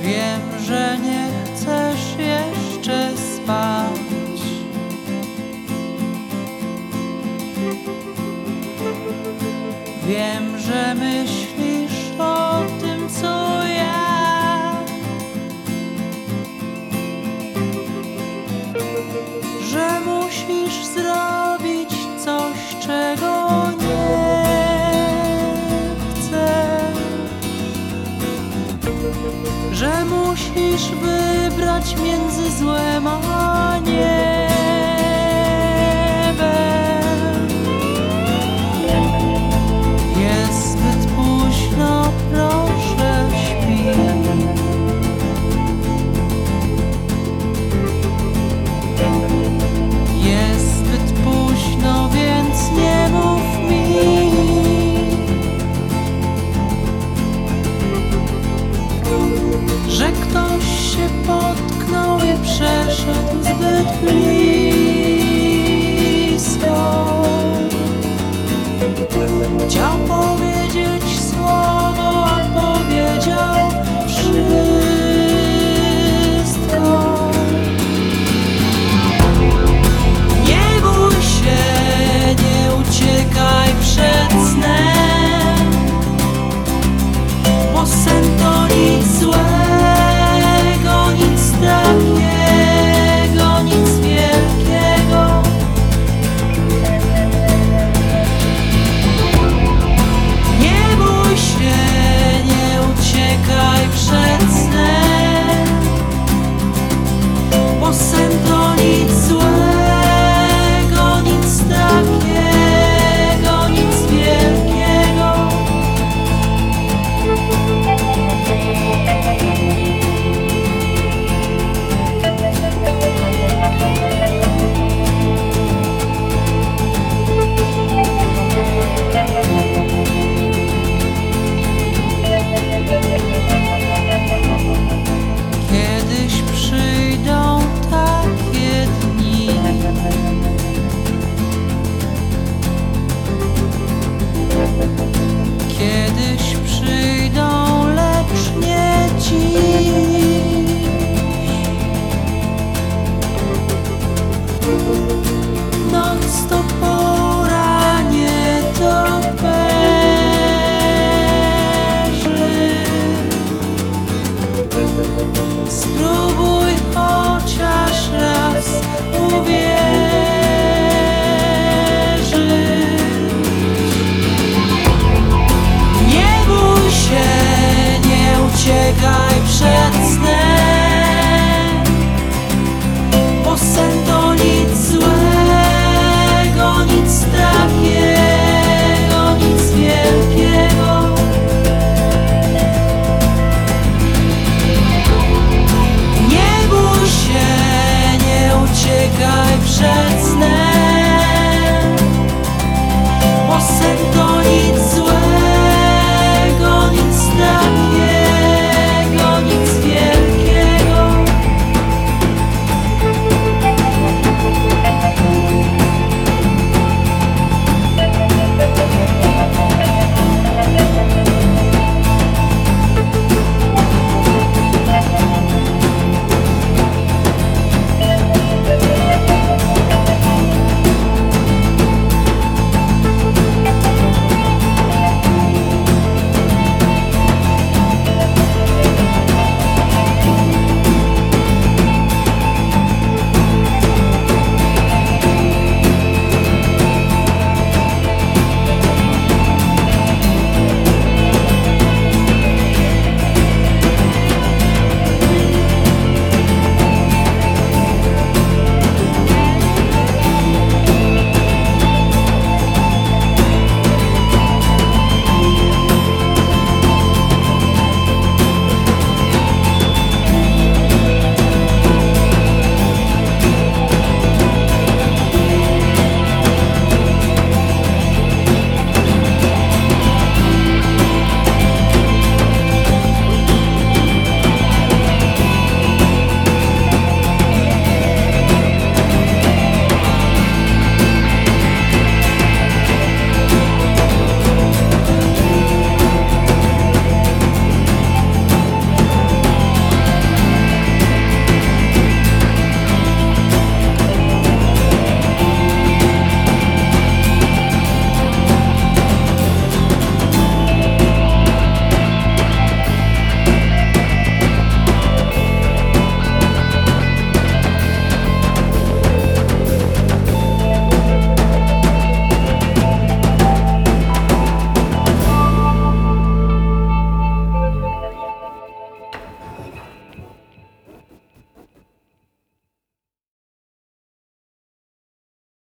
Wiem, że nie chcesz jeszcze spać. Wiem, że myślisz o tym, co ja, że musisz zrobić coś, czego nie chcesz, że musisz wybrać między złem a niebem. Jest zbyt późno, proszę śpi. Jest zbyt późno, więc nie mów mi, że ktoś się potknął i przeszedł zbyt blisko. Chciał powiedzieć słowo, a powiedział wszystko. Nie bój się, nie uciekaj przed snem, bo sen to nic złego.